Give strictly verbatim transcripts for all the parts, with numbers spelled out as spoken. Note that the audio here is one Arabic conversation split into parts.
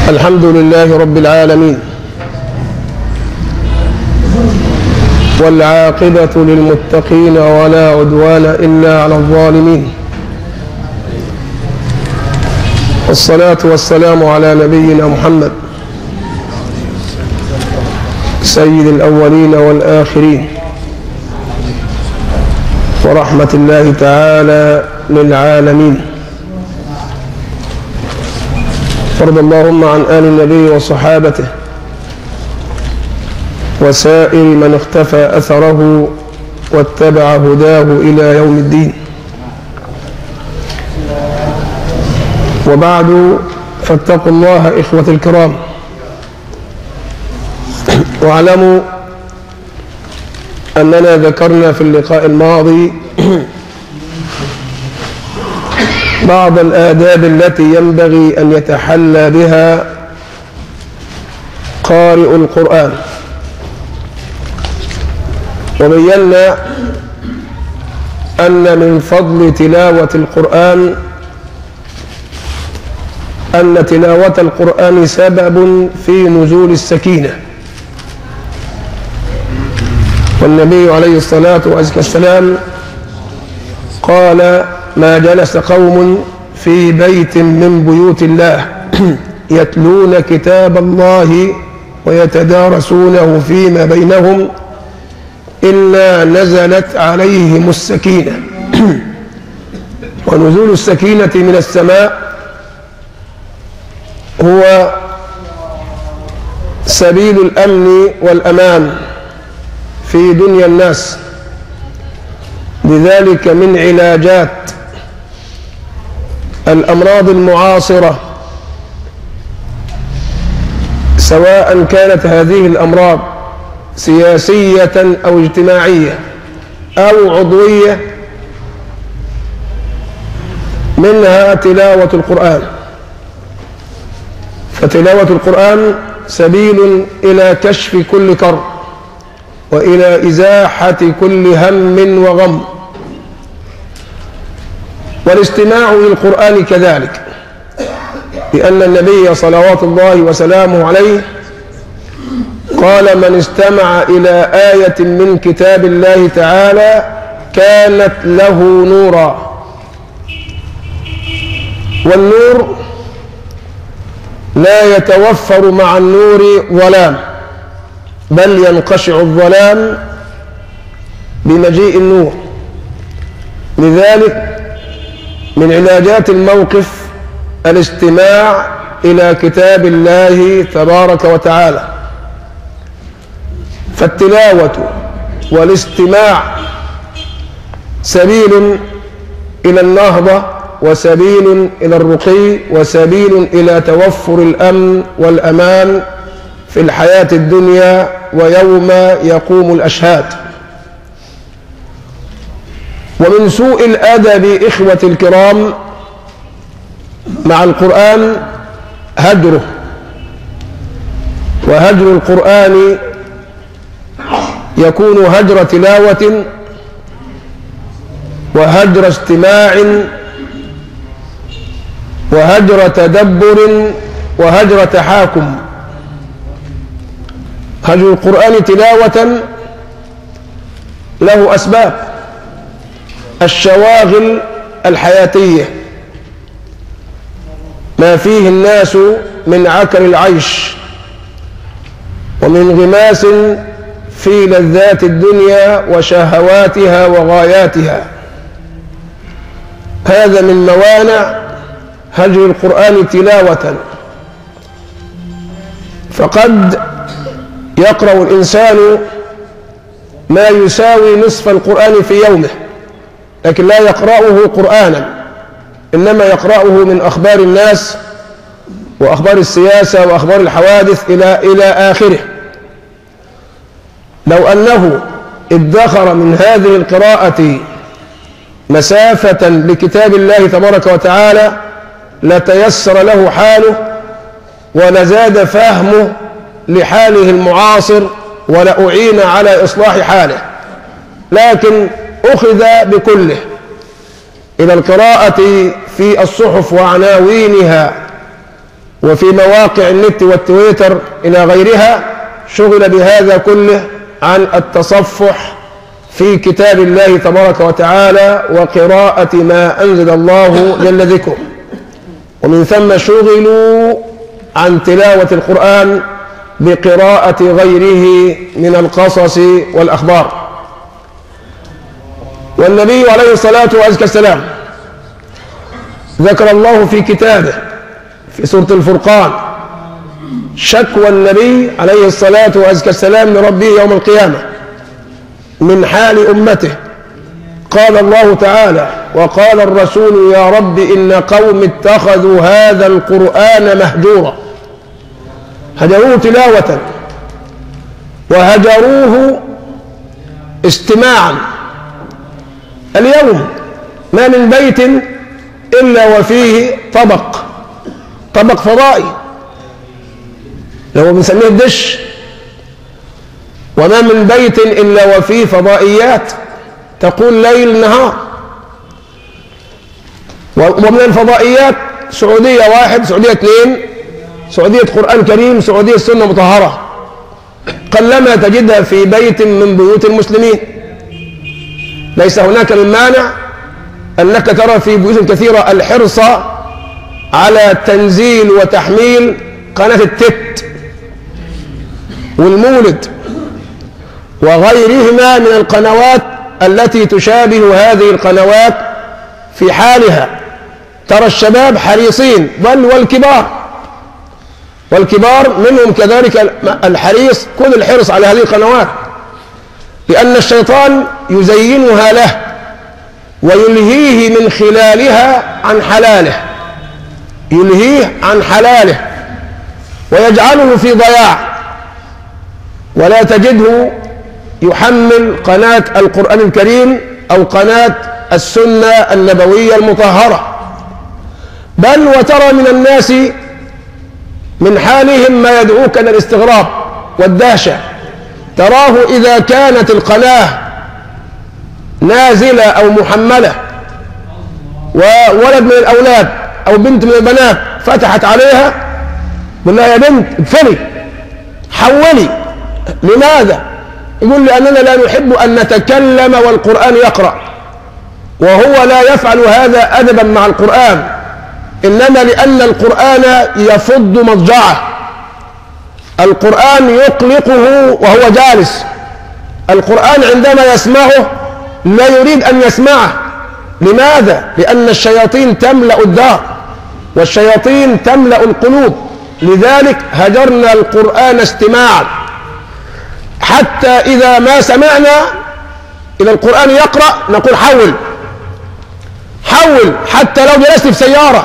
الحمد لله رب العالمين، والعاقبة للمتقين ولا عدوان إلا على الظالمين، والصلاة والسلام على نبينا محمد سيد الأولين والآخرين، ورحمة الله تعالى للعالمين. وارض اللهم عن آل النبي وصحابته وسائر من اختفى أثره واتبع هداه إلى يوم الدين. وبعد، فاتقوا الله إخوة الكرام، واعلموا أننا ذكرنا في اللقاء الماضي بعض الآداب التي ينبغي أن يتحلى بها قارئ القرآن، وبينا أن من فضل تلاوة القرآن أن تلاوة القرآن سبب في نزول السكينة، والنبي عليه الصلاة والسلام قال: ما جلس قوم في بيت من بيوت الله يتلون كتاب الله ويتدارسونه فيما بينهم إلا نزلت عليهم السكينة. ونزول السكينة من السماء هو سبيل الأمن والأمان في دنيا الناس، لذلك من علاجات الأمراض المعاصرة، سواء كانت هذه الأمراض سياسية أو اجتماعية أو عضوية، منها تلاوة القرآن. فتلاوة القرآن سبيل إلى كشف كل كرب وإلى إزاحة كل هم وغم، والاستماع للقرآن كذلك، لأن النبي صلوات الله وسلامه عليه قال: من استمع إلى آية من كتاب الله تعالى كانت له نورا. والنور لا يتوفر مع النور ظلام، بل ينقشع الظلام بمجيء النور. لذلك من علاجات الموقف الاستماع إلى كتاب الله تبارك وتعالى. فالتلاوة والاستماع سبيل إلى النهضة، وسبيل إلى الرقي، وسبيل إلى توفر الأمن والأمان في الحياة الدنيا ويوم يقوم الأشهاد. ومن سوء الأدب إخوة الكرام مع القرآن هجره، وهجر القرآن يكون هجر تلاوة، وهجر استماع، وهجر تدبر، وهجر تحاكم. هجر القرآن تلاوة له أسباب: الشواغل الحياتية، ما فيه الناس من عكر العيش ومن انغماس في لذات الدنيا وشهواتها وغاياتها، هذا من موانع هجر القرآن تلاوة. فقد يقرأ الإنسان ما يساوي نصف القرآن في يومه، لكن لا يقرأه قرآنا، إنما يقرأه من أخبار الناس وأخبار السياسة وأخبار الحوادث إلى إلى آخره. لو أنه ادخر من هذه القراءة مسافة لكتاب الله تبارك وتعالى لتيسر له حاله، ولزاد فهمه لحاله المعاصر، ولأعين على إصلاح حاله. لكن أخذ بكله إلى القراءة في الصحف وعناوينها وفي مواقع النت والتويتر إلى غيرها شغل بهذا كله عن التصفح في كتاب الله تبارك وتعالى وقراءة ما أنزل الله جل ذكره، ومن ثم شغلوا عن تلاوة القرآن بقراءة غيره من القصص والأخبار. والنبي عليه الصلاة والسلام ذكر الله في كتابه في سورة الفرقان شكوى النبي عليه الصلاة والسلام لربه يوم القيامة من حال أمته. قال الله تعالى: وقال الرسول يا رب إن قوم اتخذوا هذا القرآن مهجورا. هجروه تلاوة وهجروه استماعا. اليوم ما من بيت إلا وفيه طبق طبق فضائي لو بنسميه الدش، وما من بيت إلا وفيه فضائيات تقول ليل نهار. ومن الفضائيات سعودية واحد، سعودية اثنين، سعودية قرآن كريم، سعودية سنة مطهرة، قلما تجدها في بيت من بيوت المسلمين. ليس هناك من مانع أنك ترى في بيوت كثيرة الحرص على تنزيل وتحميل قناة التت والمولد وغيرهما من القنوات التي تشابه هذه القنوات في حالها. ترى الشباب حريصين، بل والكبار والكبار منهم كذلك الحريص كل الحرص على هذه القنوات، لأن الشيطان يزينها له ويلهيه من خلالها عن حلاله، يلهيه عن حلاله ويجعله في ضياع، ولا تجده يحمل قناة القرآن الكريم أو قناة السنة النبوية المطهرة. بل وترى من الناس من حالهم ما يدعوك إلى الاستغراب والدهشة. تراه إذا كانت القناة نازلة أو محملة وولد من الأولاد أو بنت من البنات فتحت عليها، يقول لها يا بنت اقفلي حولي. لماذا؟ يقول لأننا لا نحب أن نتكلم والقرآن يقرأ، وهو لا يفعل هذا أدبا مع القرآن، إنما لأن القرآن يفض مضجعه، القرآن يقلقه وهو جالس، القرآن عندما يسمعه لا يريد أن يسمعه. لماذا؟ لأن الشياطين تملأ الدار والشياطين تملأ القلوب. لذلك هجرنا القرآن استماعا، حتى إذا ما سمعنا إذا القرآن يقرأ نقول حول حول، حتى لو جلست في سيارة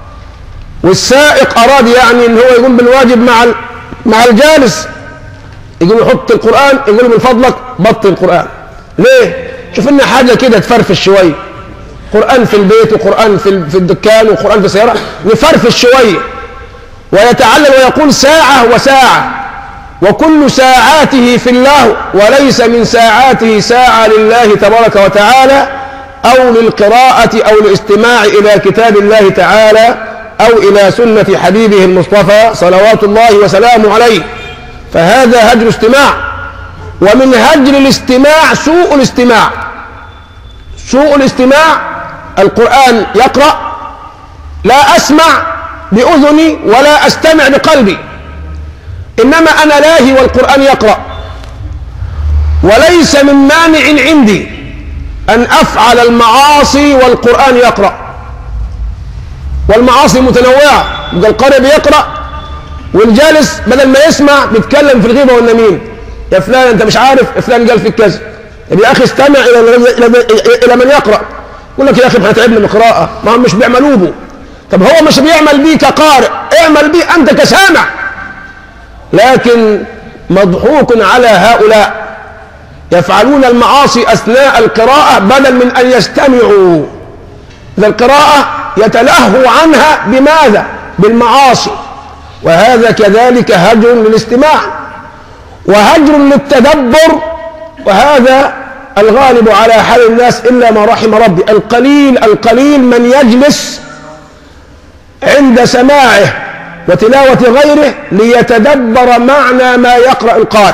والسائق أراد يعني إن هو يقوم بالواجب مع مع الجالس، يقول يحط القرآن، يقول من فضلك بطل القرآن. ليه؟ شوف لنا حاجة كده تفرفش شوية، قرآن في البيت وقرآن في في الدكان وقرآن في السيارة، نفرفش شوية. ويتعلل ويقول ساعة وساعة، وكل ساعاته في الله، وليس من ساعاته ساعة لله تبارك وتعالى أو للقراءة أو الاستماع إلى كتاب الله تعالى أو إلى سنة حبيبه المصطفى صلوات الله وسلامه عليه. فهذا هجر استماع. ومن هجر الاستماع سوء الاستماع. سوء الاستماع، القرآن يقرأ لا أسمع بأذني ولا أستمع بقلبي، إنما أنا لاهي والقرآن يقرأ. وليس من مانع عندي أن أفعل المعاصي والقرآن يقرأ، والمعاصي متنوعة. القارئ بيقرأ والجالس بدل ما يسمع بيتكلم في الغيبة والنميمة. يا فلان أنت مش عارف فلان قال فيك كذا. يا أخي استمع إلى إلى من يقرأ. يقول لك يا أخي احنا تعبنا من القراءة، ما هم مش بيعملوه به. طب هو مش بيعمل بيه كقارئ، اعمل بيه أنت كسامع. لكن مضحوك على هؤلاء يفعلون المعاصي أثناء القراءة بدل من أن يستمعوا. إذا القراءة يتلهوا عنها بماذا؟ بالمعاصي. وهذا كذلك هجر للاستماع وهجر للتدبر، وهذا الغالب على حال الناس إلا ما رحم ربي. القليل القليل من يجلس عند سماعه وتلاوة غيره ليتدبر معنى ما يقرأ القارئ،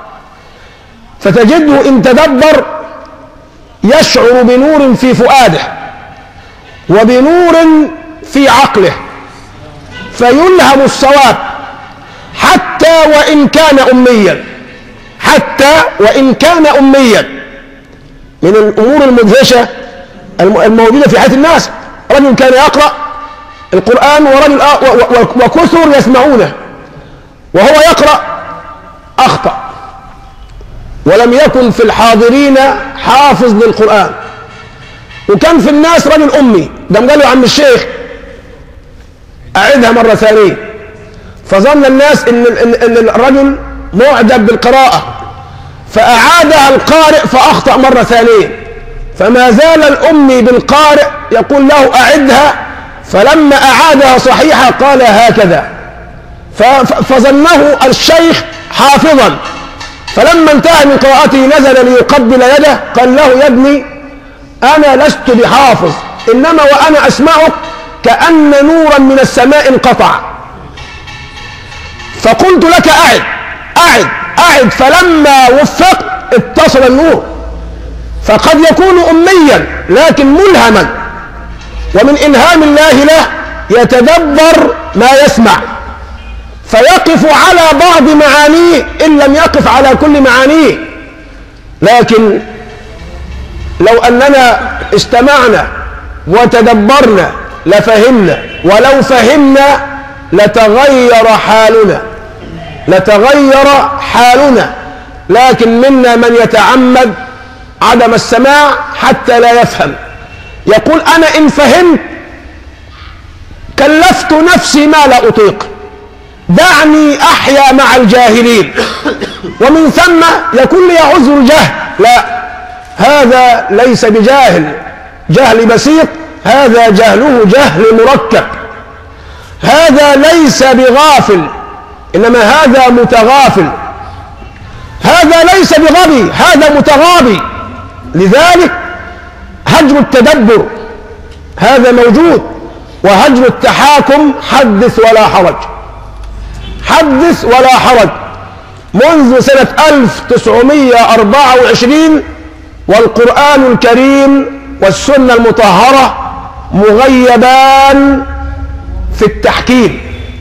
فتجده إن تدبر يشعر بنور في فؤاده وبنور في عقله فيلهم الصواب، حتى وإن كان أميا، حتى وإن كان أميا. من الأمور المدهشة الموجودة في حياة الناس، رجل كان يقرأ القرآن ورجل وكثر يسمعونه، وهو يقرأ أخطأ، ولم يكن في الحاضرين حافظ للقرآن، وكان في الناس رجل أمي، ده قال له عم الشيخ أعدها مرة ثانية، فظن الناس إن, إن, إن الرجل معجب بالقراءة، فأعادها القارئ فأخطأ مرة ثانية، فما زال الأمي بالقارئ يقول له أعدها، فلما أعادها صحيحة قال هكذا، فظنه الشيخ حافظا، فلما انتهى من قراءته نزل ليقبل يده، قال له يا ابني أنا لست بحافظ، إنما وأنا أسمعك كأن نورا من السماء انقطع، فقلت لك أعد أعد أعد، فلما وفقت اتصل النور. فقد يكون أميا لكن ملهما، ومن إلهام الله له يتدبر ما يسمع فيقف على بعض معانيه إن لم يقف على كل معانيه. لكن لو أننا استمعنا وتدبرنا لفهمنا، ولو فهمنا لتغير حالنا لتغير حالنا لكن منا من يتعمد عدم السماع حتى لا يفهم، يقول أنا إن فهمت كلفت نفسي ما لا أطيق، دعني أحيا مع الجاهلين، ومن ثم يكون لي عذر جهل. لا، هذا ليس بجاهل جهل بسيط، هذا جهله جهل مركب، هذا ليس بغافل إنما هذا متغافل، هذا ليس بغبي هذا متغابي. لذلك هجر التدبر هذا موجود، وهجر التحاكم حدث ولا حرج، حدث ولا حرج. منذ سنة ألف وتسعمائة وأربعة وعشرين والقرآن الكريم والسنة المطهرة مغيبان في التحكيم،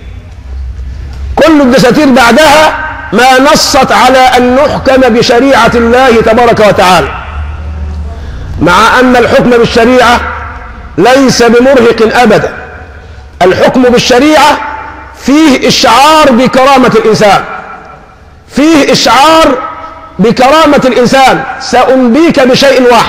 كل الدساتير بعدها ما نصت على أن نحكم بشريعة الله تبارك وتعالى، مع أن الحكم بالشريعة ليس بمرهق أبدا. الحكم بالشريعة فيه إشعار بكرامة الإنسان، فيه إشعار بكرامة الإنسان. سأنبيك بشيء واحد،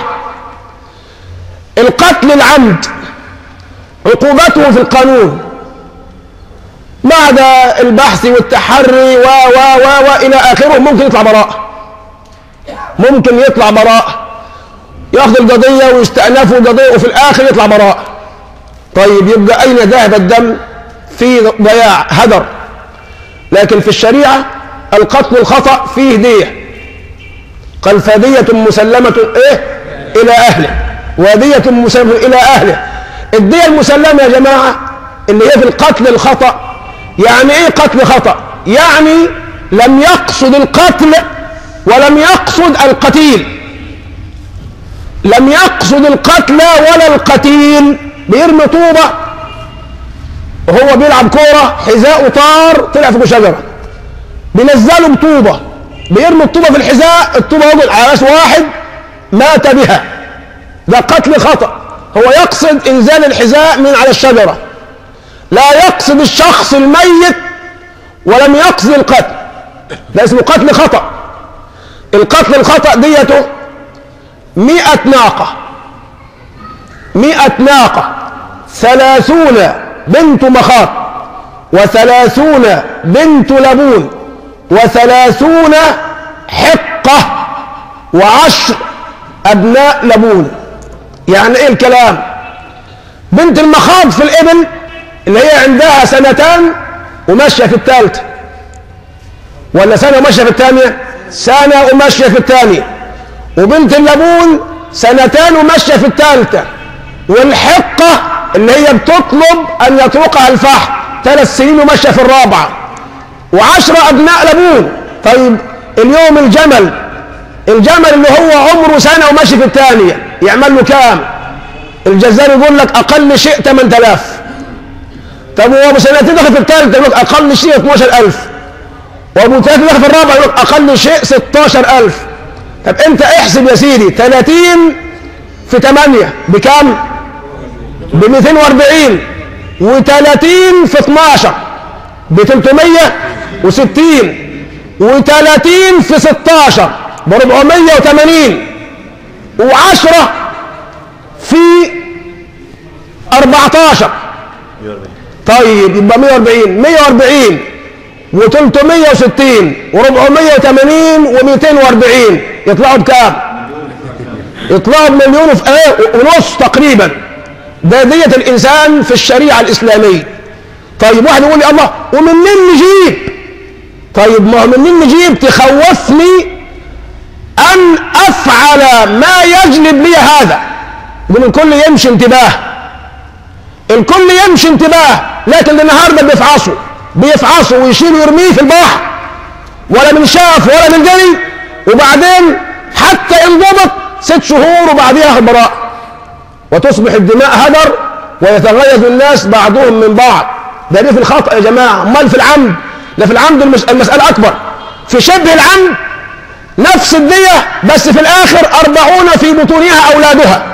القتل العمد عقوبته في القانون بعد البحث والتحري و و و وإلى آخره ممكن يطلع براءة، ممكن يطلع براءة، ياخذ القضية ويستأنفوا القضية وفي الآخر يطلع براءة. طيب يبقى أين ذهب الدم؟ في ضياع هدر. لكن في الشريعة القتل الخطأ فيه دية، قال فدية مسلمة إيه؟ إلى أهله، ودية مسلمة إلى أهله. الدية المسلمة يا جماعة اللي هي في القتل الخطأ. يعني إيه قتل خطأ؟ يعني لم يقصد القتل ولم يقصد القتيل، لم يقصد القتل ولا القتيل. بيرمي طوبة وهو بيلعب كورة، حذاءه طار طلع فوق شجرة، بينزله بطوبة، بيرمي الطوبة في الحذاء، الطوبة وقعت على راس واحد مات بها، ده قتل خطأ. هو يقصد إنزال الحذاء من على الشجرة، لا يقصد الشخص الميت ولم يقصد القتل، ده اسمه قتل خطأ. القتل الخطأ ديته مئة ناقة، مئة ناقة، ثلاثون بنت مخاض، وثلاثون بنت لبون، وثلاثون حقة، وعشر أبناء لبون. يعني إيه الكلام؟ بنت المخاض في الإبل اللي هي عندها سنتان وماشية في الثالثة، ولا سنة وماشية في الثانية؟ سنة وماشية في الثانية. وبنت اللبون سنتان وماشية في الثالثة. والحقة اللي هي بتطلب أن يطرقها الفحم ثلاث سنين وماشيه في الرابعه، وعشرة ابناء لابون. طيب اليوم الجمل الجمل اللي هو عمره سنه وماشي في الثانيه يعمل له كام؟ الجزار يقول لك اقل شيء ثمانية آلاف. طب هو ابو سنتين دخل في الثالثه يقول لك اقل شيء اثناشر ألف، وابو ثلاثه دخل في الرابعه يقول لك اقل شيء ستاشر ألف. طب انت احسب يا سيدي ثلاثين في ثمانية بكام؟ ب مئتين وأربعين، و30 في اثناشر ب ثلاثمئة وستين، و30 في ستاشر ب أربعمئة وثمانين، وعشرة في أربعتاشر. طيب يبقى مئة وأربعين مئة وأربعين و360 و480 و240 يطلعوا بكام؟ يطلعوا بمليون ونص تقريبا. ده دية الإنسان في الشريعة الإسلامية. طيب واحد يقول لي الله ومنين نجيب؟ طيب ما هو منين نجيب تخوفني أن أفعل ما يجلب لي هذا. يقول الكل يمشي انتباه، الكل يمشي انتباه، لكن النهارده بيفعصوا بيفعصوا ويشيلوا ويرميه في البحر، ولا من شاف ولا من جري، وبعدين حتى انضبط ست شهور وبعديها براء، وتصبح الدماء هدر ويتغيظ الناس بعضهم من بعض. ده دي في الخطأ يا جماعة. امال في العمد؟ لا في العمد المسألة أكبر. في شبه العمد نفس الدية، بس في الآخر أربعون في بطونها أولادها.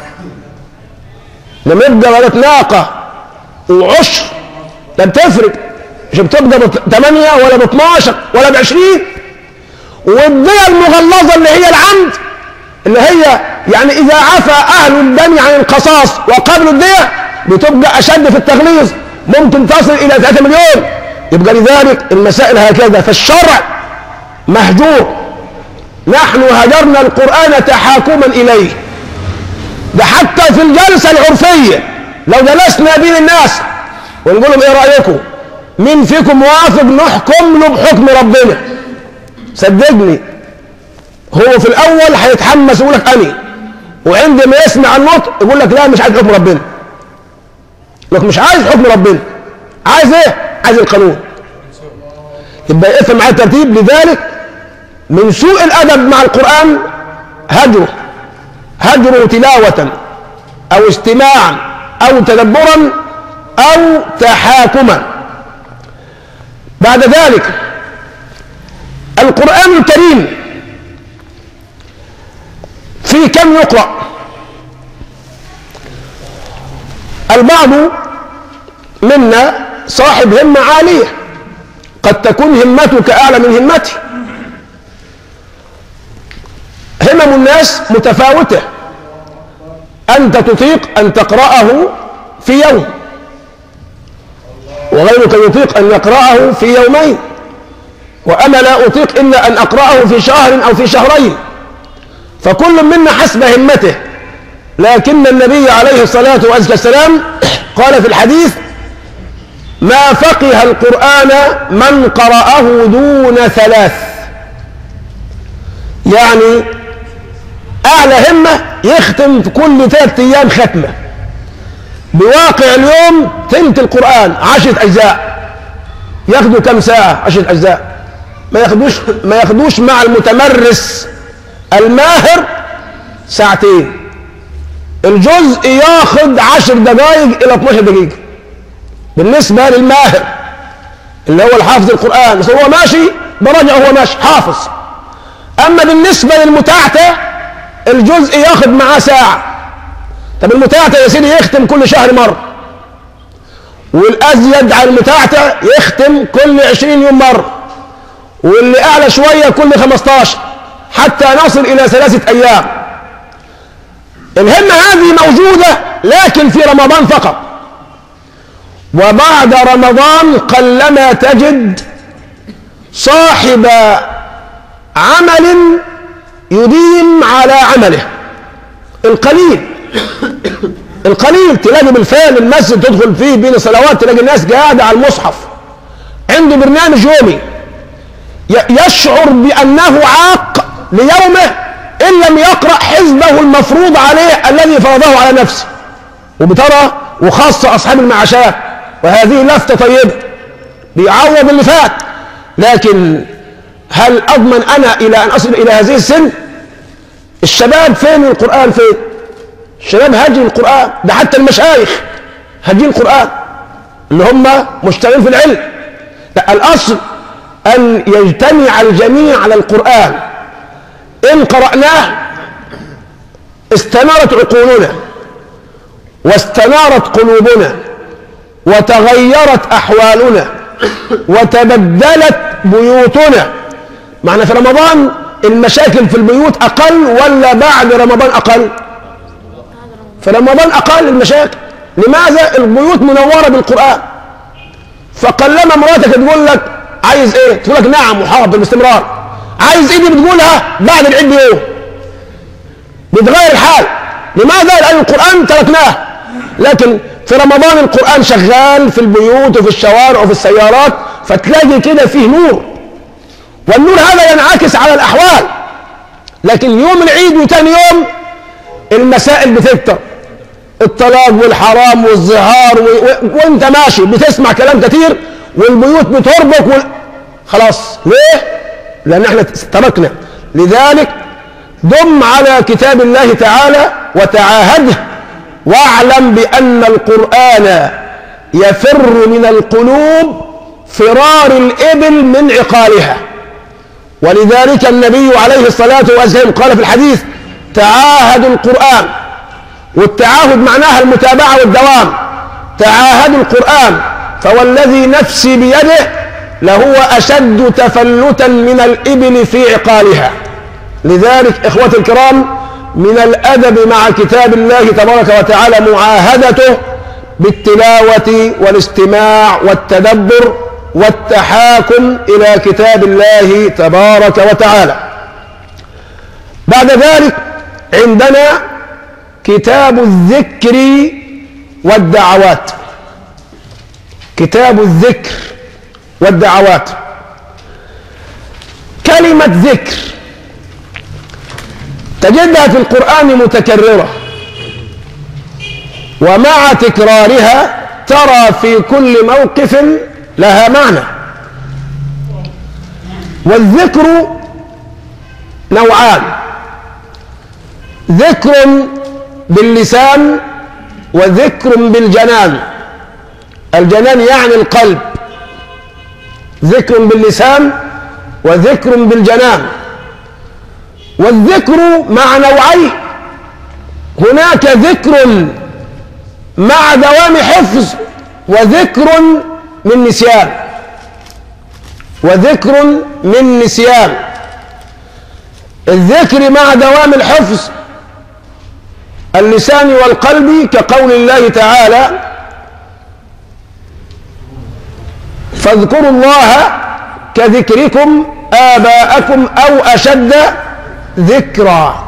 لما يبقى ولد ناقة وعشر لا بتفرق، مش بتبقى بثمانية ولا باثناشر ولا بعشرين. والدية المغلظة اللي هي العمد، اللي هي يعني إذا عفى أهل الدم عن القصاص وقبلوا الدية بتبقى أشد في التغليظ، ممكن تصل إلى ثلاثة مليون. يبقى لذلك المسائل هكذا. فالشرع مهجور. نحن هجرنا القرآن تحاكما إليه. ده حتى في الجلسة العرفية لو جلسنا بين الناس ونقول لهم ايه رأيكم؟ مين فيكم موافق نحكم له بحكم ربنا؟ صدقني هو في الأول هيتحمس ويقول لك أني، وعندما يسمع النطق يقول لك لا مش عايز حكم ربنا. يقول لك مش عايز حكم ربنا، عايز ايه؟ عايز القانون. يبقى افهم معايا الترتيب. لذلك من سوء الأدب مع القرآن هجره، هجره تلاوة أو استماعا أو تدبرا أو تحاكما. بعد ذلك القرآن الكريم في كم يقرأ؟ البعض منا صاحب همة عالية، قد تكون همتك أعلى من همتي. همم الناس متفاوتة. أنت تطيق أن تقرأه في يوم، وغيرك يطيق أن يقرأه في يومين، وأنا لا أطيق إلا أن أقرأه في شهر أو في شهرين. فكل منا حسب همته. لكن النبي عليه الصلاة والسلام قال في الحديث: ما فقه القرآن من قرأه دون ثلاث. يعني أعلى همة يختم في كل ثلاثة أيام ختمة. بواقع اليوم تلت القرآن عشرة أجزاء، ياخدوا كم ساعة؟ عشرة أجزاء. ما ياخدوش ما ياخدوش مع المتمرس الماهر ساعتين. الجزء ياخد عشر دقائق إلى اثناشر دقيقة بالنسبة للماهر اللي هو الحافظ القرآن، بس هو ماشي برجع هو ماشي حافظ. أما بالنسبة للمتعتع الجزء ياخد معاه ساعة. طب المتعتع يا سيدي يختم كل شهر مرة، والأزيد على المتعتع يختم كل عشرين يوم مرة، واللي أعلى شوية كل خمستاشر، حتى نصل إلى ثلاثة أيام. الهمة هذه موجودة لكن في رمضان فقط، وبعد رمضان قلما تجد صاحب عمل يديم على عمله. القليل القليل تلاقي بالفعل المسجد تدخل فيه بين الصلوات تلاقي الناس قاعدة على المصحف عنده برنامج يومي، يشعر بأنه عاق ليومه إن لم يقرأ حزبه المفروض عليه الذي فرضه على نفسه. وبترى وخاصة أصحاب المعاشات وهذه لفتة طيبة بيعوض اللي فات، لكن هل أضمن أنا إلى أن أصل إلى هذه السن؟ الشباب فين القرآن؟ فين الشباب؟ هاجي القرآن، ده حتى المشايخ هاجين القرآن اللي هم مشتغلين في العلم. لا، الأصل أن يجتمع الجميع على القرآن. إن قرأناه استنارت عقولنا واستنارت قلوبنا وتغيرت أحوالنا وتبدلت بيوتنا. معنى في رمضان المشاكل في البيوت أقل ولا بعد رمضان أقل؟ في رمضان أقل المشاكل. لماذا؟ البيوت منورة بالقرآن. فقلما مراتك تقول لك عايز ايه؟ تقول لك نعم وحاضر باستمرار. عايز ايه دي بتقولها بعد العيد بيوم. بيتغير الحال. لماذا؟ لأن القرآن تركناه. لكن في رمضان القرآن شغال في البيوت وفي الشوارع وفي السيارات، فتلاقي كده فيه نور، والنور هذا ينعكس على الأحوال. لكن يوم العيد وتاني يوم المسائل بتكتر، الطلاق والحرام والزهار و... و... وانت ماشي بتسمع كلام كتير والبيوت بتربك وال... خلاص. ليه؟ لأن احنا تركنا. لذلك دم على كتاب الله تعالى وتعاهده، واعلم بأن القرآن يفر من القلوب فرار الإبل من عقالها. ولذلك النبي عليه الصلاة والسلام قال في الحديث: تعاهدوا القرآن. والتعاهد معناها المتابعة والدوام. تعاهدوا القرآن فوالذي نفسي بيده لهو أشد تفلتا من الإبل في عقالها. لذلك إخوتي الكرام، من الأدب مع كتاب الله تبارك وتعالى معاهدته بالتلاوة والاستماع والتدبر والتحاكم إلى كتاب الله تبارك وتعالى. بعد ذلك عندنا كتاب الذكر والدعوات. كتاب الذكر والدعوات. كلمة ذكر تجدها في القرآن متكررة، ومع تكرارها ترى في كل موقف لها معنى. والذكر نوعان: ذكر باللسان وذكر بالجنان. الجنان يعني القلب. ذكر باللسان وذكر بالجنان. والذكر مع نوعين: هناك ذكر مع دوام حفظ وذكر من نسيان. وذكر من نسيان. الذكر مع دوام الحفظ اللسان والقلب كقول الله تعالى: فاذكروا الله كذكركم آباءكم أو أشد ذكرا.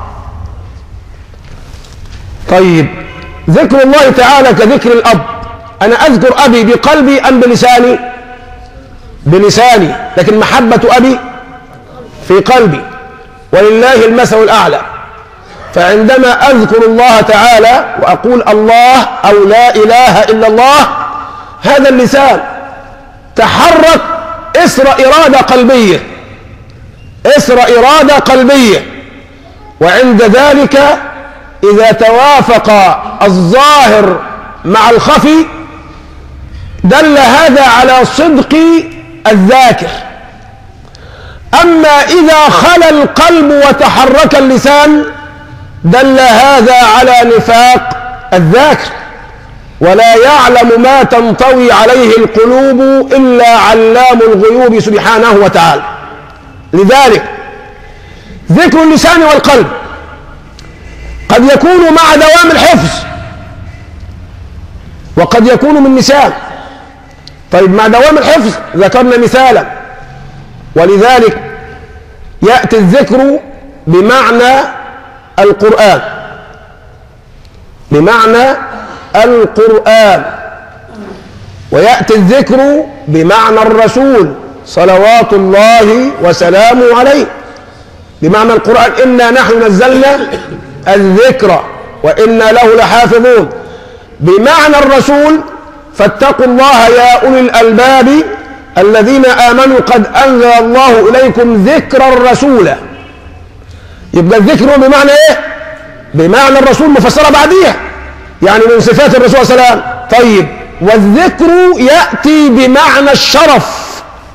طيب، ذكر الله تعالى كذكر الأب. أنا أذكر أبي بقلبي أم بلساني؟ بلساني، لكن محبة أبي في قلبي، ولله المثل الأعلى. فعندما أذكر الله تعالى وأقول الله أو لا إله إلا الله، هذا اللسان تحرك إثر إرادة قلبية، إثر إرادة قلبية. وعند ذلك إذا توافق الظاهر مع الخفي دل هذا على صدق الذاكر. أما إذا خلا القلب وتحرك اللسان دل هذا على نفاق الذاكر. ولا يعلم ما تنطوي عليه القلوب إلا علام الغيوب سبحانه وتعالى. لذلك ذكر اللسان والقلب قد يكون مع دوام الحفظ وقد يكون من نسيان. طيب، مع دوام الحفظ ذكرنا مثالا. ولذلك يأتي الذكر بمعنى القرآن، بمعنى القرآن، ويأتي الذكر بمعنى الرسول صلوات الله وسلامه عليه، بمعنى القرآن: إنا نحن نزلنا الذكر وإنا له لحافظون. بمعنى الرسول فاتقوا الله يا أولي الألباب الذين آمنوا قد أنزل الله إليكم ذكرا رسولا. يبقى الذكر بمعنى إيه؟ بمعنى الرسول مفسرة بعديها، يعني من صفات الرسول صلى الله عليه وسلم. طيب، والذكر يأتي بمعنى الشرف،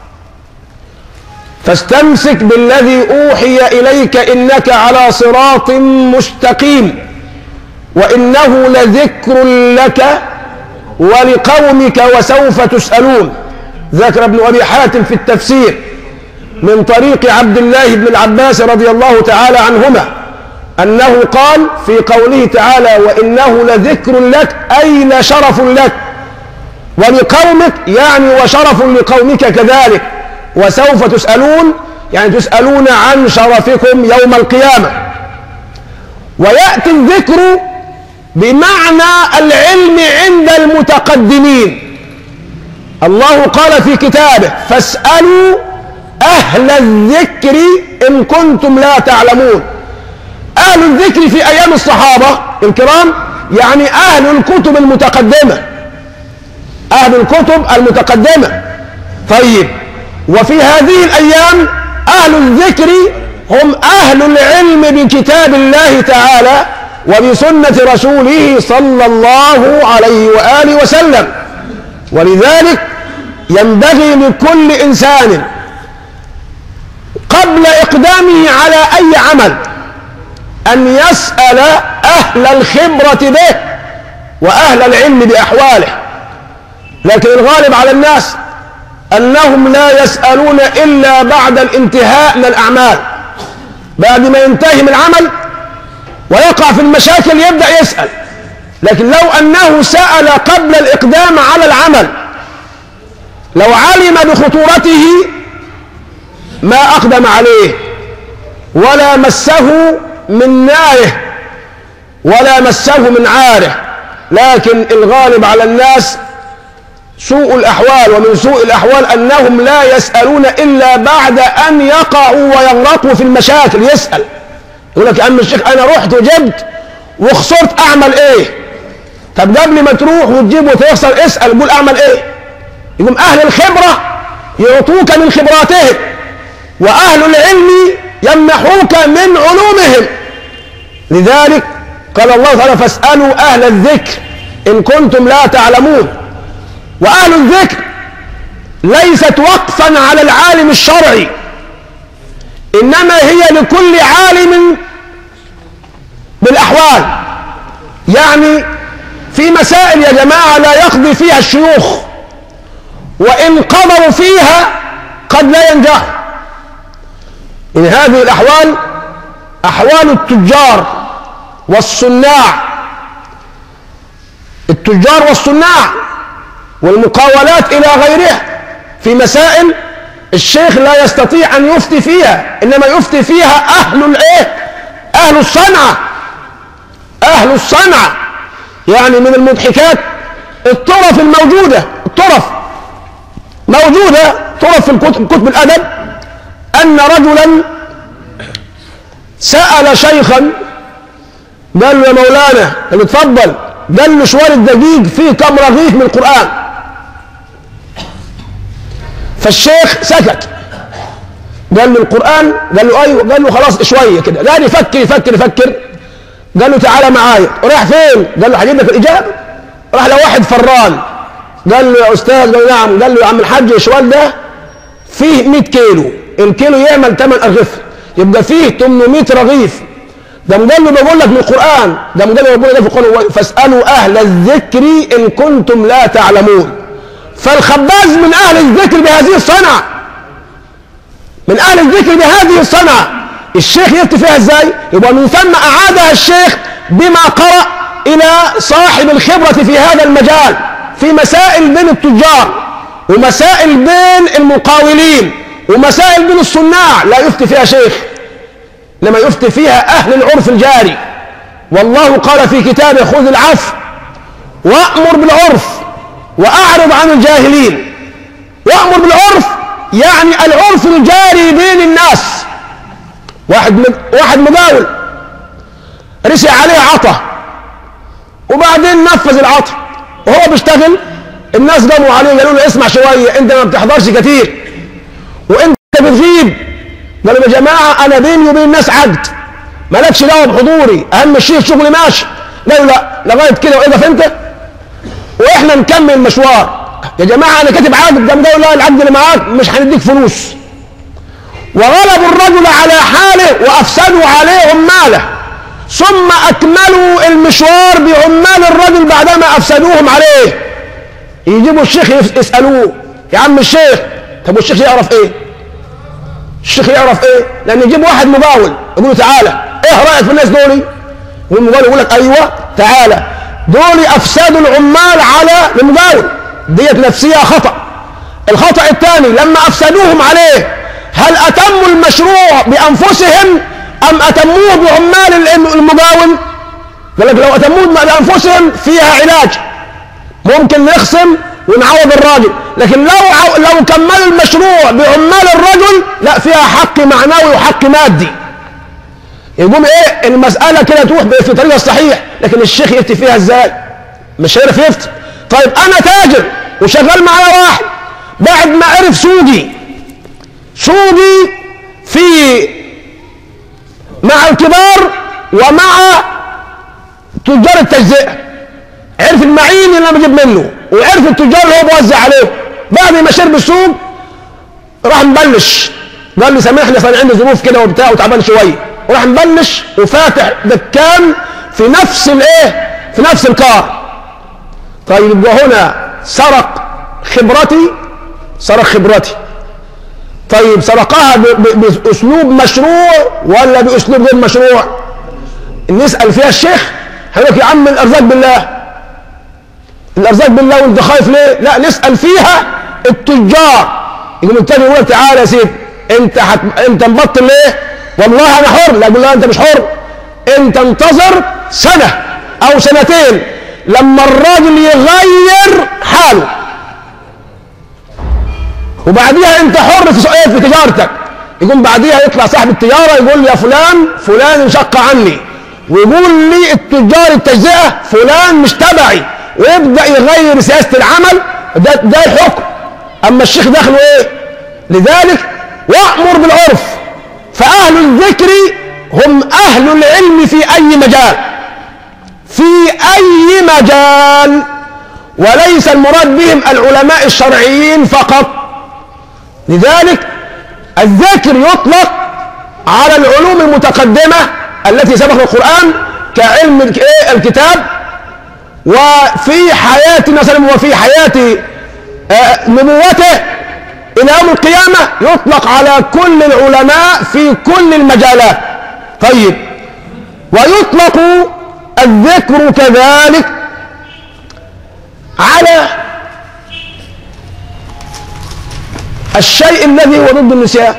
فاستمسك بالذي أوحي إليك إنك على صراط مستقيم وإنه لذكر لك ولقومك وسوف تسألون. ذكر ابن أبي حاتم في التفسير من طريق عبد الله بن العباس رضي الله تعالى عنهما أنه قال في قوله تعالى وإنه لذكر لك أي لشرف لك، ولقومك يعني وشرف لقومك كذلك، وسوف تسألون يعني تسألون عن شرفكم يوم القيامة. ويأتي الذكر بمعنى العلم عند المتقدمين. الله قال في كتابه فاسألوا أهل الذكر إن كنتم لا تعلمون. أهل الذكر في أيام الصحابة الكرام يعني أهل الكتب المتقدمة، أهل الكتب المتقدمة. طيب، وفي هذه الأيام أهل الذكر هم أهل العلم بكتاب الله تعالى وبسنة رسوله صلى الله عليه وآله وسلم. ولذلك ينبغي لكل إنسان قبل إقدامه على أي عمل أن يسأل أهل الخبرة به وأهل العلم بأحواله. لكن الغالب على الناس أنهم لا يسألون إلا بعد الانتهاء من الأعمال، بعد ما ينتهي من العمل ويقع في المشاكل يبدأ يسأل. لكن لو أنه سأل قبل الإقدام على العمل لو علم بخطورته ما أقدم عليه ولا مسه من ناره ولا مسه من عاره. لكن الغالب على الناس سوء الأحوال، ومن سوء الأحوال أنهم لا يسألون إلا بعد أن يقعوا ويغرقوا في المشاكل. يسأل يقول لك يا عم الشيخ أنا رحت وجبت وخسرت أعمل إيه؟ طب قبل ما تروح وتجيب وتخسر اسأل قول أعمل إيه؟ يقوم أهل الخبرة يعطوك من خبراتهم وأهل العلم يمنحوك من علومهم. لذلك قال الله تعالى فاسألوا أهل الذكر إن كنتم لا تعلمون. وأهل الذكر ليست وقفا على العالم الشرعي، إنما هي لكل عالم بالأحوال. يعني في مسائل يا جماعة لا يقضي فيها الشيوخ، وإن قضوا فيها قد لا ينجحوا. إن هذه الأحوال أحوال التجار والصناع، التجار والصناع والمقاولات إلى غيرها، في مسائل الشيخ لا يستطيع أن يفتي فيها، إنما يفتي فيها أهل الإيه؟ أهل الصنعة. أهل الصنعة يعني من المضحكات الطرف الموجودة، الطرف موجودة طرف في الكتب, كتب الأدب أن رجلا سأل شيخا قال له يا مولانا قال اتفضل، قال له شوال الدقيق فيه كم رغيف من القرآن؟ فالشيخ سكت. قال له القرآن؟ قال له أيوه. قال له خلاص شوية كده. قال يفكر يفكر يفكر. قال له تعالى معايا. راح فين؟ قال له هجيب لك الإجابة. راح لواحد فران قال له يا أستاذ. قال له نعم. قال له يا عم الحاج الشوال ده فيه مئة كيلو، الكيلو يعمل ثمانية أرغفة، يبقى فيه ثمانمئة رغيف. ده قال له بقول لك من القرآن، ده قال له ربنا ده في القرآن فاسألوا أهل الذكر إن كنتم لا تعلمون. فالخباز من أهل الذكر بهذه الصنعة، من أهل الذكر بهذه الصنعة. الشيخ يفتي فيها ازاي؟ يبقى من ثم أعادها الشيخ بما قرأ إلى صاحب الخبرة في هذا المجال، في مسائل بين التجار ومسائل بين المقاولين ومسائل بين الصناع لا يفتي فيها شيخ، لما يفتي فيها أهل العرف الجاري. والله قال في كتابه خذ العفو وأمر بالعرف وأعرض عن الجاهلين. وأمر بالعرف يعني العرف الجاري بين الناس. واحد واحد مقاول رسي عليه عطا وبعدين نفذ العطا وهو بيشتغل الناس قاموا عليه قالوا له اسمع شويه، انت ما بتحضرش كتير وانت بتغيب. قالوا يا جماعه انا بيني وبين الناس عقد، مالكش دعوه بحضوري، اهم شيء شغلي ماشي. قالوا لا لغايه كده واقف انت واحنا نكمل المشوار. يا جماعه انا كاتب عقد. قام قالوا لا العقد اللي معاك مش هنديك فلوس. وغلبوا الرجل على حاله وافسدوا عليه عماله، ثم اكملوا المشوار بعمال الرجل بعدما افسدوهم عليه. يجيبوا الشيخ يسالوه يا عم الشيخ، طب والشيخ يعرف ايه؟ الشيخ يعرف ايه؟ لان يجيب واحد مقاول يقول له تعالى ايه رايك في الناس دول؟ والمقاول يقول لك ايوه تعالى، دول افسدوا العمال على المقاول، ديت نفسيه خطا. الخطا الثاني لما افسدوهم عليه هل اتموا المشروع بانفسهم ام اتموه بعمال المقاول؟ قال لك لو اتموه بانفسهم فيها علاج، ممكن نخصم ونعوض الراجل، لكن لو لو كملوا المشروع بعمال الرجل لا فيها حق معنوي وحق مادي. يقوم ايه المساله كده تروح في طريقها الصحيح، لكن الشيخ يفتي فيها ازاي؟ مش هيعرف يفتي. طيب انا تاجر وشغال معايا واحد، بعد ما عرف سوقي سوقي في مع الكبار ومع تجار التجزئه، عرف المعين اللي انا بجيب منه وعرف التجار اللي هو بوزع عليه، بعد ما شرب السوق راح مبلش قال لي سامحني اصل عندي ظروف كده وبتاع وتعبان شويه، وراح مبلش وفاتح دكان في نفس الايه في نفس الكار. طيب يبقى هنا سرق خبرتي سرق خبرتي طيب سرقها باسلوب مشروع ولا باسلوب غير مشروع؟ نسال فيها الشيخ هيقول لك يا عم الارزاق بالله، الارزاق بالله وانت خايف ليه؟ لا نسال فيها التجار. يقوم التاني يقول لك تعالى يا سيدي انت حت... انت مبطل ليه؟ والله انا حر. لا يقول لا انت مش حر، انت انتظر سنه او سنتين لما الراجل يغير حاله وبعديها انت حر في في تجارتك. يقوم بعديها يطلع صاحب التجاره يقول لي يا فلان فلان انشق عني، ويقول لي التجار التجزئه فلان مش تبعي، ويبدا يغير سياسه العمل. ده ده الحكم. اما الشيخ داخله ايه؟ لذلك وامر بالعرف، فاهل الذكر هم اهل العلم في اي مجال في اي مجال، وليس المراد بهم العلماء الشرعيين فقط. لذلك الذكر يطلق على العلوم المتقدمه التي سبق القران كعلم الكتاب، وفي حياتنا وفي حياه نبوته الى يوم القيامه يطلق على كل العلماء في كل المجالات. طيب ويطلق الذكر كذلك على الشيء الذي هو ضد النسيان.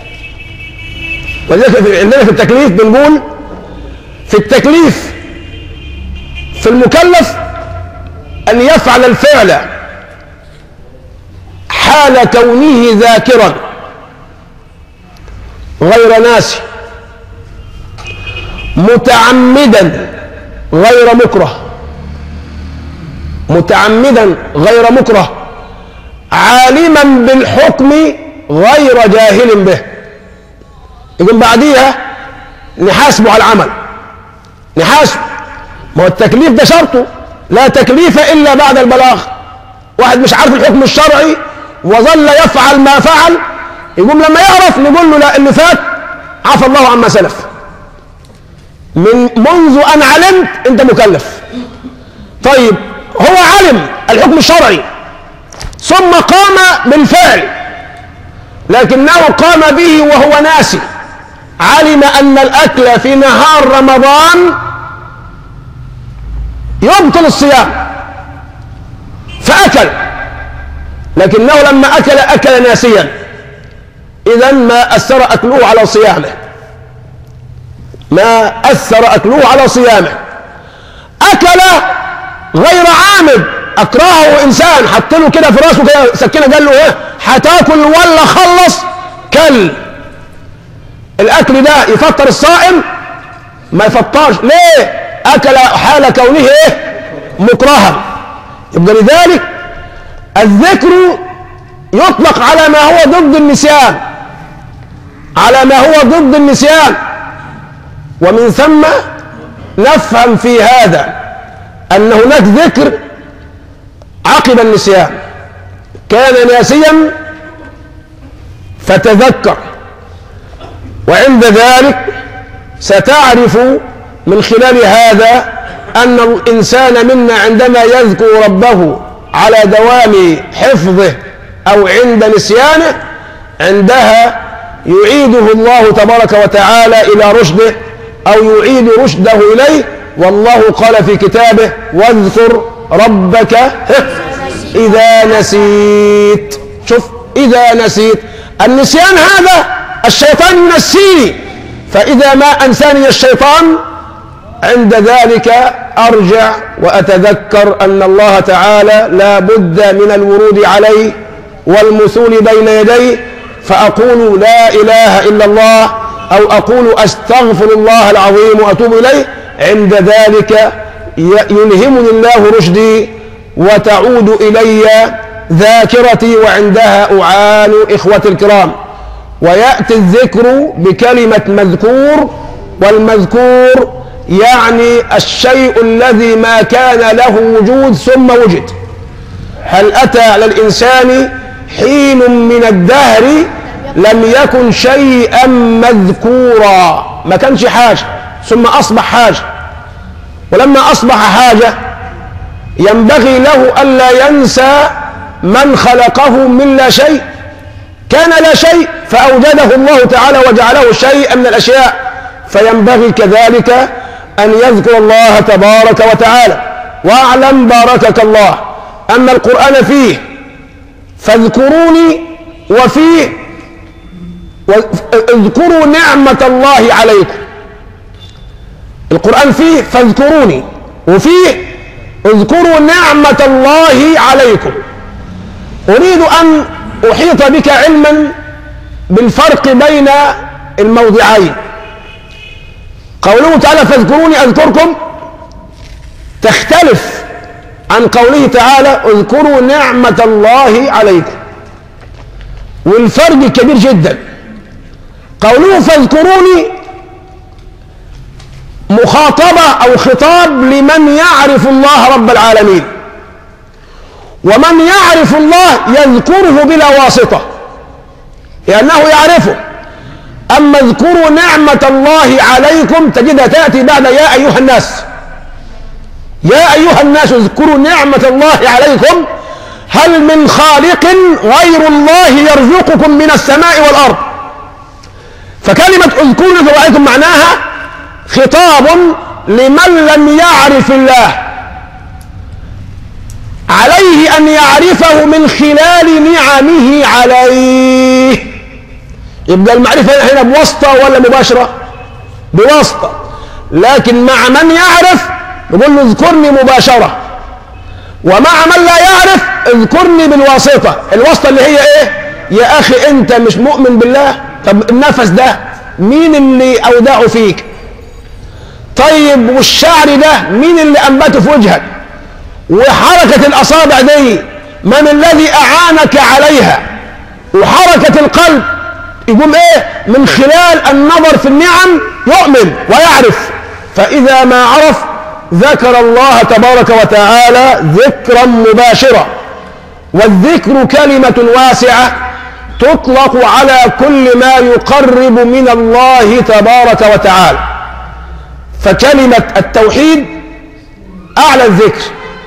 ولذلك عندنا في التكليف بنقول في التكليف في المكلف أن يفعل الفعل حال كونه ذاكرا غير ناسي، متعمدا غير مكره متعمدا غير مكره عالما بالحكم غير جاهل به. يقول بعديها نحاسبه على العمل، نحاسبه. ما هو التكليف ده شرطه لا تكليف إلا بعد البلاغ. واحد مش عارف الحكم الشرعي وظل يفعل ما فعل، يقوم لما يعرف نقول له لا اللي فات عفى الله عما سلف، من منذ أن علمت أنت مكلف. طيب هو علم الحكم الشرعي ثم قام بالفعل، لكنه قام به وهو ناسي، علم أن الأكل في نهار رمضان يبطل الصيام فأكل، لكنه لما أكل أكل ناسيا، إذن ما أثر أكله على صيامه، ما أثر أكله على صيامه. أكل غير عامد، أكرهه إنسان حط له كده في راسه كده سكينة قال له إيه هتاكل ولا خلص كل. الأكل ده يفطر الصائم؟ ما يفطرش. ليه؟ أكل حال كونه إيه مكرها. يبقى لذلك الذكر يطلق على ما هو ضد النسيان، على ما هو ضد النسيان، ومن ثم نفهم في هذا أن هناك ذكر عقب النسيان، كان ناسيا فتذكر، وعند ذلك ستعرف من خلال هذا أن الإنسان منا عندما يذكر ربه على دوام حفظه أو عند نسيانه، عندها يعيده الله تبارك وتعالى إلى رشده أو يعيد رشده إليه. والله قال في كتابه: واذكر ربك إذا نسيت. شوف، إذا نسيت، النسيان هذا الشيطان ينسيني، فإذا ما أنساني الشيطان عند ذلك أرجع وأتذكر أن الله تعالى لا بد من الورود عليه والمثول بين يديه، فأقول لا إله إلا الله أو أقول أستغفر الله العظيم وأتوب إليه. عند ذلك يلهمني الله رشدي وتعود إلي ذاكرتي، وعندها أعان إخوتي الكرام. ويأتي الذكر بكلمة مذكور، والمذكور يعني الشيء الذي ما كان له وجود ثم وجد. هل أتى على الإنسان حين من الدهر لم يكن شيئا مذكورا، ما كانش حاجة ثم أصبح حاجة، ولما أصبح حاجة ينبغي له ألا ينسى من خلقه من لا شيء. كان لا شيء فأوجده الله تعالى وجعله شيئا من الأشياء، فينبغي كذلك أن يذكر الله تبارك وتعالى. واعلم باركك الله أن القرآن فيه فاذكروني، وفيه اذكروا نعمة الله عليكم. القرآن فيه فاذكروني، وفيه اذكروا نعمة الله عليكم. أريد أن أحيط بك علما بالفرق بين الموضعين. قوله تعالى فاذكروني أذكركم تختلف عن قوله تعالى اذكروا نعمة الله عليكم، والفرق كبير جدا. قوله فاذكروني مخاطبة أو خطاب لمن يعرف الله رب العالمين، ومن يعرف الله يذكره بلا واسطة لأنه يعرفه. أما اذكروا نعمة الله عليكم تجدها تأتي بعد يا أيها الناس. يا أيها الناس اذكروا نعمة الله عليكم هل من خالق غير الله يرزقكم من السماء والأرض. فكلمة اذكروا نعمة الله عليكم معناها خطاب لمن لم يعرف الله، عليه أن يعرفه من خلال نعمه عليه. يبقى المعرفة هنا بواسطة ولا مباشرة؟ بواسطة. لكن مع من يعرف يقول له اذكرني مباشرة، ومع من لا يعرف اذكرني بالواسطة. الواسطة اللي هي ايه؟ يا أخي أنت مش مؤمن بالله؟ طب النفس ده مين اللي أودعه فيك؟ طيب والشعر ده مين اللي أنبته في وجهك؟ وحركة الأصابع دي من الذي أعانك عليها؟ وحركة القلب يقوم ايه؟ من خلال النظر في النعم يؤمن ويعرف. فإذا ما عرف ذكر الله تبارك وتعالى ذكرا مباشرا. والذكر كلمة واسعة تطلق على كل ما يقرب من الله تبارك وتعالى. فكلمة التوحيد أعلى الذكر،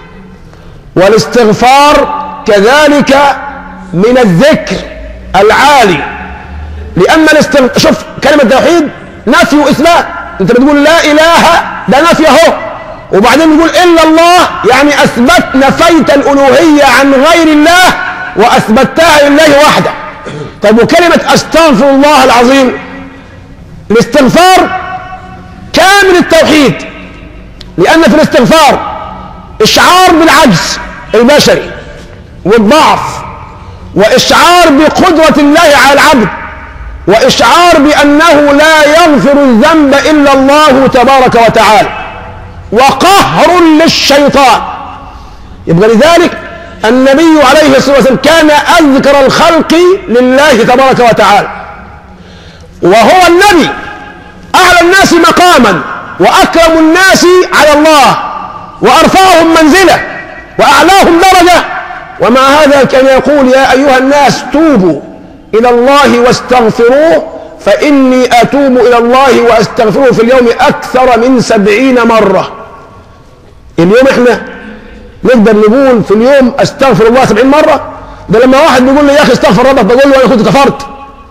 والاستغفار كذلك من الذكر العالي. لأن الاستغفار، شوف كلمة التوحيد نفي وإثبات. أنت بتقول لا إله، ده نفي أهو، وبعدين بيقول إلا الله، يعني أثبت نفيت الألوهية عن غير الله وأثبتها لله وحده. طيب وكلمة أستغفر الله العظيم، الاستغفار كامل التوحيد، لأن في الاستغفار إشعار بالعجز البشري والضعف، وإشعار بقدرة الله على العبد، وإشعار بأنه لا يغفر الذنب إلا الله تبارك وتعالى، وقهر للشيطان. يبقى لذلك النبي عليه الصلاة والسلام كان أذكر الخلق لله تبارك وتعالى، وهو النبي أعلى الناس مقاما وأكرم الناس على الله وأرفعهم منزلة وأعلاهم درجة، ومع هذا كان يقول يا أيها الناس توبوا إلى الله واستغفروه فإني أتوب إلى الله وأستغفروه في اليوم أكثر من سبعين مرة. اليوم إحنا نقدر نقول في اليوم أستغفر الله سبعين مرة؟ ده لما واحد بيقول لي يا أخي استغفر ربك بقول له أنا كنت كفرت.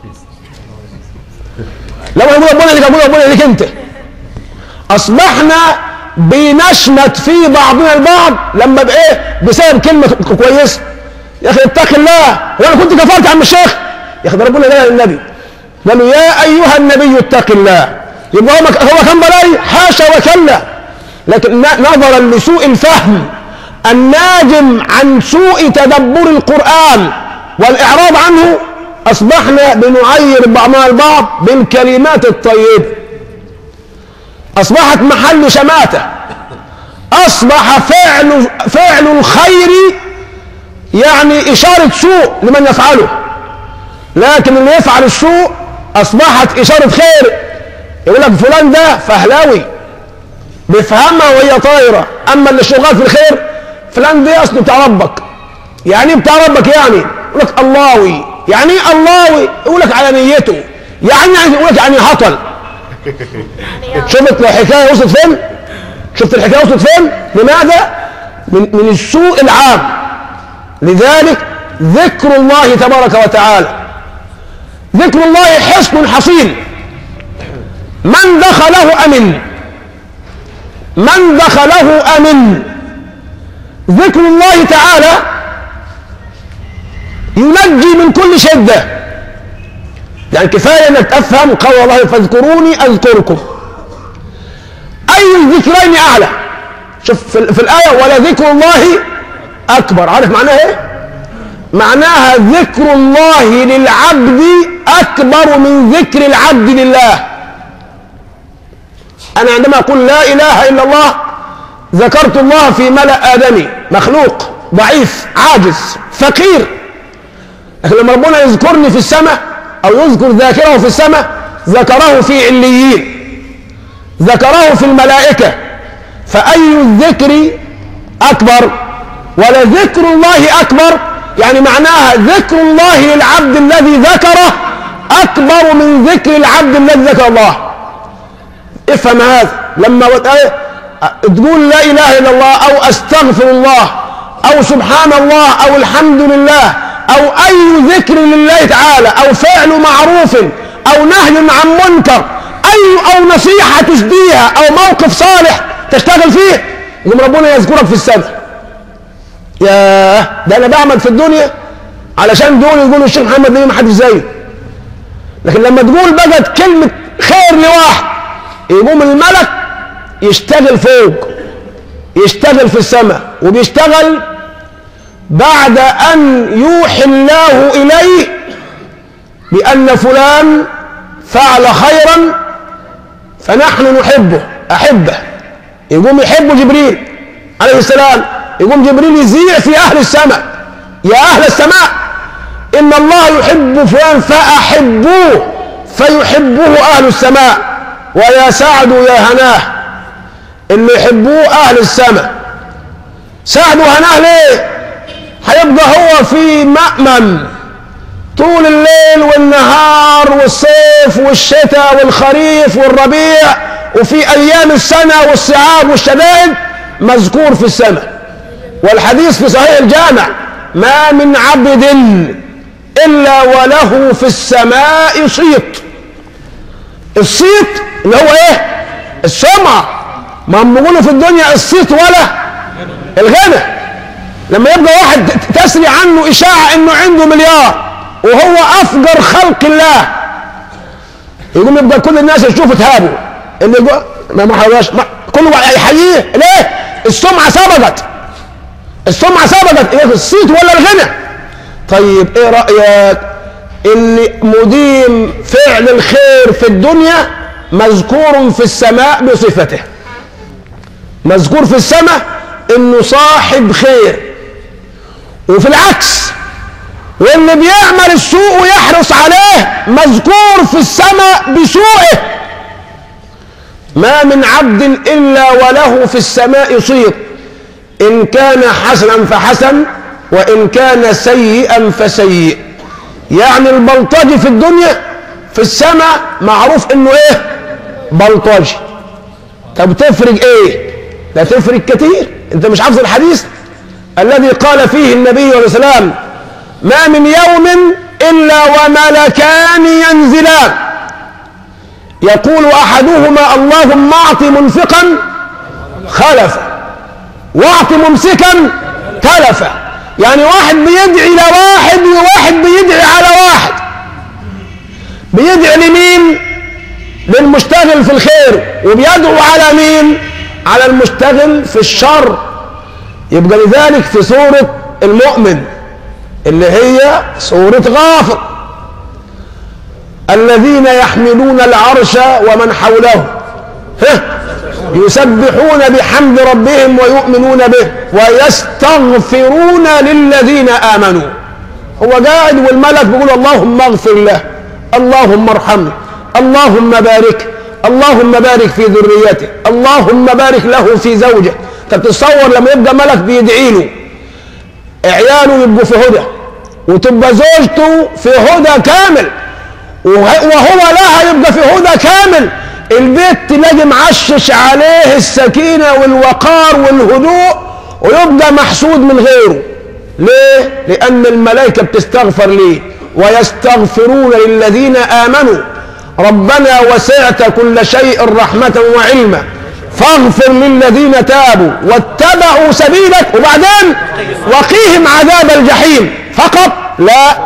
لو أنا بقول ربنا ليك أقول ربنا ليك أنت. أصبحنا بنشمت في بعضنا البعض لما بإيه؟ بسبب كلمة كويسة. يا أخي اتق الله، وأنا كنت كفرت يا عم الشيخ. يا أخي ده ربنا قال للنبي، قال له يا أيها النبي اتق الله. يبقى هو كان بلاي؟ حاشا وكلا، لكن نظرا لسوء الفهم الناجم عن سوء تدبر القرآن والإعراض عنه أصبحنا بنعير بعضنا البعض بالكلمات الطيبة، أصبحت محل شماتة، أصبح فعل فعل الخير يعني إشارة سوء لمن يفعله، لكن اللي يفعل السوء أصبحت إشارة خير. يقول لك فلان ده فهلاوي بيفهمها وهي طايرة، أما اللي شغال في الخير فلان ده أصله بتاع ربك. يعني بتاع ربك يعني يقول لك اللهوي، يعني ايه اللهوي؟ يقول لك على نيته، يعني يقول لك يعني هطل. شفت الحكاية وصلت فين؟ شفت الحكاية وصلت فين؟ لماذا؟ من, من السوء العام. لذلك ذكر الله تبارك وتعالى، ذكر الله حصن حصين، من دخله أمن، من دخله أمن. ذكر الله تعالى ينجي من كل شدة. يعني كفاية انك تفهم قول الله فاذكروني اذكركم. اي الذكرين اعلى؟ شوف في الآية ولذكر الله اكبر، عارف معناها ايه؟ معناها ذكر الله للعبد اكبر من ذكر العبد لله. انا عندما اقول لا اله الا الله ذكرت الله في ملأ آدمي، مخلوق ضعيف عاجز فقير، لكن لما ربنا يذكرني في السماء أو يذكر ذاكره في السماء ذكره في عليين، ذكره في الملائكة، فأي الذكر أكبر؟ ولذكر الله أكبر، يعني معناها ذكر الله للعبد الذي ذكره أكبر من ذكر العبد الذي ذكر الله. افهم هذا. لما تقول لا إله إلا الله أو أستغفر الله أو سبحان الله أو الحمد لله أو أي ذكر لله تعالى أو فعل معروف أو نهي عن منكر أي أو نصيحة تسديها أو موقف صالح تشتغل فيه، يقوم ربنا يذكرك في السماء. ياه، ده أنا بعمل في الدنيا علشان دول يقولوا الشيخ محمد ليه ما حدش زيه، لكن لما تقول بقت كلمة خير لواحد يقوم الملك يشتغل فوق، يشتغل في السماء، وبيشتغل بعد أن يوحي الله إليه بأن فلان فعل خيرا فنحن نحبه أحبه، يقوم يحبه جبريل عليه السلام، يقوم جبريل يذيع في أهل السماء يا أهل السماء إن الله يحب فلان فأحبوه فيحبه أهل السماء، ويا سعد يا هناه اللي يحبوه أهل السماء. سعد وهناه ليه؟ هيبقى هو في مأمن طول الليل والنهار والصيف والشتاء والخريف والربيع، وفي أيام السنة والصعاب والشدائد مذكور في السماء. والحديث في صحيح الجامع ما من عبد إلا وله في السماء صيت. الصيت اللي هو ايه؟ السمعة. ما هم بيقولوا في الدنيا الصيت ولا الغنى. لما يبقى واحد تسري عنه إشاعة انه عنده مليار وهو أفجر خلق الله، يقوم يبقى كل الناس يشوفوا تهابوا اللي يقول ما ما حواش كله يحييه. ليه؟ السمعة سبقت، السمعة سبقت. ايه الصيت ولا الغنى؟ طيب ايه رأيك ان مديم فعل الخير في الدنيا مذكور في السماء بصفته، مذكور في السماء انه صاحب خير، وفي العكس، واللي بيعمل السوء ويحرص عليه مذكور في السماء بسوءه. ما من عبد إلا وله في السماء صيت، إن كان حسنا فحسن وإن كان سيئا فسيء. يعني البلطجي في الدنيا في السماء معروف إنه إيه؟ بلطجي. طب تفرق إيه؟ لا تفرق كتير. أنت مش حافظ الحديث الذي قال فيه النبي عليه السلام: ما من يوم إلا وملكان ينزلان يقول أحدهما اللهم أعط منفقا خلفا واعط ممسكا تلفا. يعني واحد بيدعي لواحد وواحد بيدعي على واحد. بيدعي لمين؟ للمشتغل في الخير، وبيدعو على مين؟ على المشتغل في الشر. يبقى لذلك في سورة المؤمن اللي هي سورة غافر: الذين يحملون العرش ومن حوله يسبحون بحمد ربهم ويؤمنون به ويستغفرون للذين آمنوا. هو قاعد والملك بيقول اللهم اغفر له، اللهم ارحمه، اللهم بارك، اللهم بارك في ذريته، اللهم بارك له في زوجه. تتصور لما يبقى ملك بيدعي له عياله يبقوا في هدى، وتبقى زوجته في هدى كامل، وهو لها يبقى في هدى كامل، البيت تلاقي معشش عليه السكينة والوقار والهدوء، ويبقى محسود من غيره. ليه؟ لأن الملائكة بتستغفر ليه، ويستغفرون للذين آمنوا ربنا وسعت كل شيء رحمة وعلما فاغفر للذين تابوا واتبعوا سبيلك، وبعدين وقيهم عذاب الجحيم. فقط لا،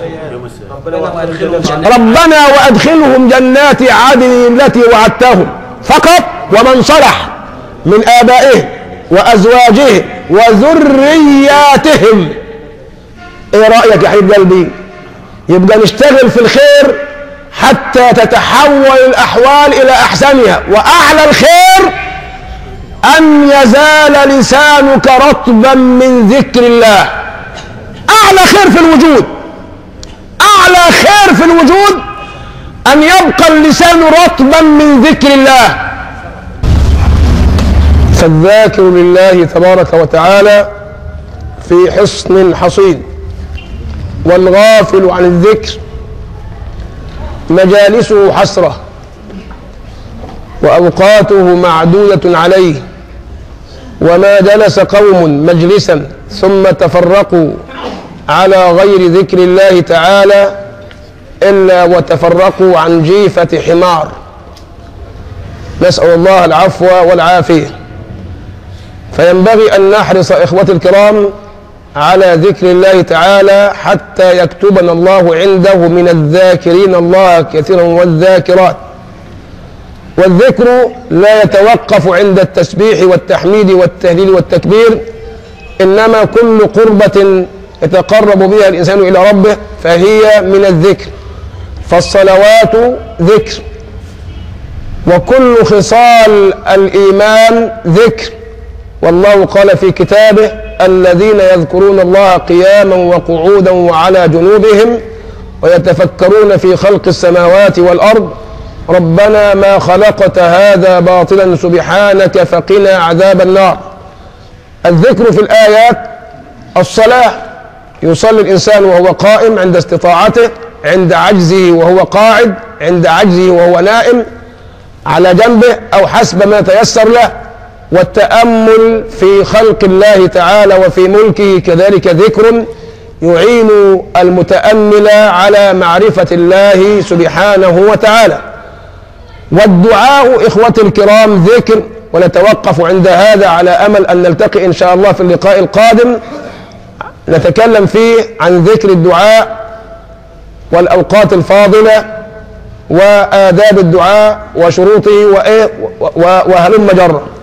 ربنا وأدخلهم جنات عدن التي وعدتهم فقط، ومن صلح من آبائهم وأزواجهم وذرياتهم. ايه رأيك يا حبيب قلبي؟ يبقى نشتغل في الخير حتى تتحول الأحوال إلى أحسنها. وأعلى الخير أن يزال لسانك رطبا من ذكر الله. أعلى خير في الوجود، أعلى خير في الوجود أن يبقى اللسان رطبا من ذكر الله. فالذاكر لله تبارك وتعالى في حصن حصين، والغافل عن الذكر مجالسه حسرة وأوقاته معدودة عليه. وما جلس قوم مجلسا ثم تفرقوا على غير ذكر الله تعالى إلا وتفرقوا عن جيفة حمار. نسأل الله العفو والعافية. فينبغي أن نحرص إخوتي الكرام على ذكر الله تعالى حتى يكتبنا الله عنده من الذاكرين الله كثيرا والذاكرات. والذكر لا يتوقف عند التسبيح والتحميد والتهليل والتكبير، إنما كل قربة يتقرب بها الإنسان إلى ربه فهي من الذكر. فالصلوات ذكر، وكل خصال الإيمان ذكر. والله قال في كتابه: الذين يذكرون الله قياما وقعودا وعلى جنوبهم ويتفكرون في خلق السماوات والأرض ربنا ما خلقت هذا باطلا سبحانك فقنا عذاب النار. الذكر في الآيات الصلاة، يصلي الإنسان وهو قائم عند استطاعته، عند عجزه وهو قاعد، عند عجزه وهو نائم على جنبه أو حسب ما تيسر له. والتأمل في خلق الله تعالى وفي ملكه كذلك ذكر يعين المتأمل على معرفة الله سبحانه وتعالى. والدعاء إخوتي الكرام ذكر. ونتوقف عند هذا على أمل أن نلتقي إن شاء الله في اللقاء القادم نتكلم فيه عن ذكر الدعاء والأوقات الفاضلة وآداب الدعاء وشروطه وهلم جرا.